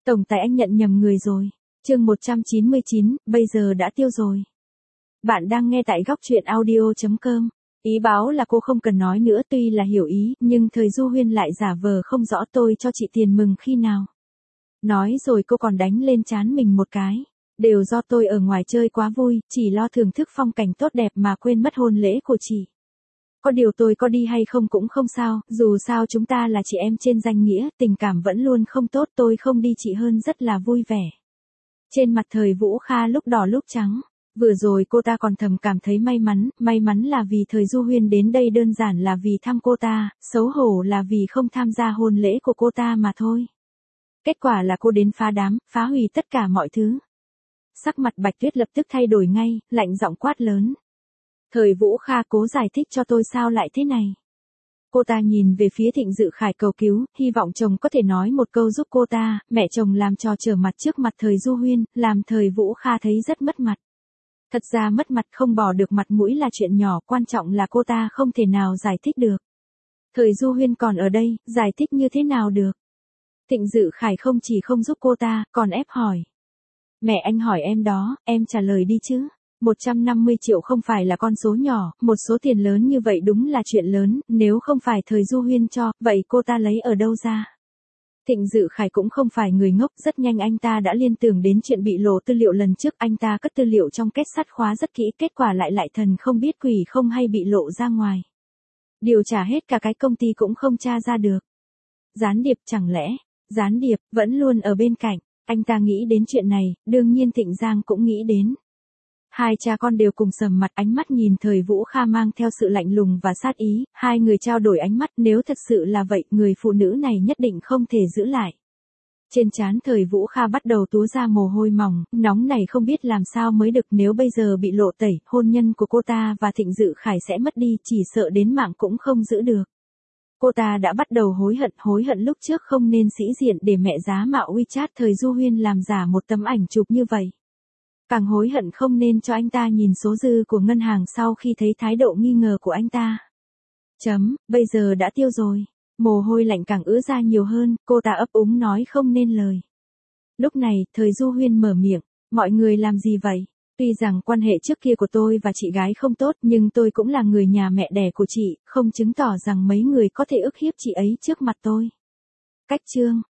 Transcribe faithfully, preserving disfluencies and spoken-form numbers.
Tổng tài anh nhận nhầm người rồi. Chương một trăm chín mươi chín, bây giờ đã tiêu rồi. Bạn đang nghe tại góc truyện audio chấm com. Ý báo là cô không cần nói nữa, tuy là hiểu ý, nhưng thời Du Huyên lại giả vờ không rõ. Tôi cho chị tiền mừng khi nào. Nói rồi cô còn đánh lên trán mình một cái. Đều do tôi ở ngoài chơi quá vui, chỉ lo thưởng thức phong cảnh tốt đẹp mà quên mất hôn lễ của chị. Có điều tôi có đi hay không cũng không sao, dù sao chúng ta là chị em trên danh nghĩa, tình cảm vẫn luôn không tốt, tôi không đi chị hơn rất là vui vẻ. Trên mặt Thời Vũ Kha lúc đỏ lúc trắng, vừa rồi cô ta còn thầm cảm thấy may mắn, may mắn là vì Thời Du Huyên đến đây đơn giản là vì thăm cô ta, xấu hổ là vì không tham gia hôn lễ của cô ta mà thôi. Kết quả là cô đến phá đám, phá hủy tất cả mọi thứ. Sắc mặt Bạch Tuyết lập tức thay đổi ngay, lạnh giọng quát lớn. Thời Vũ Kha, cố giải thích cho tôi sao lại thế này. Cô ta nhìn về phía Thịnh Dự Khải cầu cứu, hy vọng chồng có thể nói một câu giúp cô ta. Mẹ chồng làm trò trở mặt trước mặt Thời Du Huyên, làm Thời Vũ Kha thấy rất mất mặt. Thật ra mất mặt không bỏ được mặt mũi là chuyện nhỏ, quan trọng là cô ta không thể nào giải thích được. Thời Du Huyên còn ở đây, giải thích như thế nào được. Thịnh Dự Khải không chỉ không giúp cô ta, còn ép hỏi. Mẹ anh hỏi em đó, em trả lời đi chứ. một trăm năm mươi triệu không phải là con số nhỏ, một số tiền lớn như vậy đúng là chuyện lớn, nếu không phải Thời Du Huyên cho, vậy cô ta lấy ở đâu ra? Thịnh Dự Khải cũng không phải người ngốc, rất nhanh anh ta đã liên tưởng đến chuyện bị lộ tư liệu lần trước, anh ta cất tư liệu trong két sắt khóa rất kỹ, kết quả lại lại thần không biết quỷ không hay bị lộ ra ngoài. Điều trả hết cả cái công ty cũng không tra ra được. Gián điệp, chẳng lẽ, gián điệp, vẫn luôn ở bên cạnh, anh ta nghĩ đến chuyện này, đương nhiên Thịnh Giang cũng nghĩ đến. Hai cha con đều cùng sầm mặt, ánh mắt nhìn Thời Vũ Kha mang theo sự lạnh lùng và sát ý, hai người trao đổi ánh mắt, nếu thật sự là vậy, người phụ nữ này nhất định không thể giữ lại. Trên trán Thời Vũ Kha bắt đầu túa ra mồ hôi mỏng, nóng này không biết làm sao mới được, nếu bây giờ bị lộ tẩy, hôn nhân của cô ta và Thịnh Dự Khải sẽ mất đi, chỉ sợ đến mạng cũng không giữ được. Cô ta đã bắt đầu hối hận, hối hận lúc trước không nên sĩ diện để mẹ giá mạo WeChat Thời Du Huyên làm giả một tấm ảnh chụp như vậy. Càng hối hận không nên cho anh ta nhìn số dư của ngân hàng sau khi thấy thái độ nghi ngờ của anh ta. Chấm, bây giờ đã tiêu rồi. Mồ hôi lạnh càng ứa ra nhiều hơn, cô ta ấp úng nói không nên lời. Lúc này, Thời Du Huyên mở miệng, mọi người làm gì vậy? Tuy rằng quan hệ trước kia của tôi và chị gái không tốt, nhưng tôi cũng là người nhà mẹ đẻ của chị, không chứng tỏ rằng mấy người có thể ức hiếp chị ấy trước mặt tôi. Cách chương,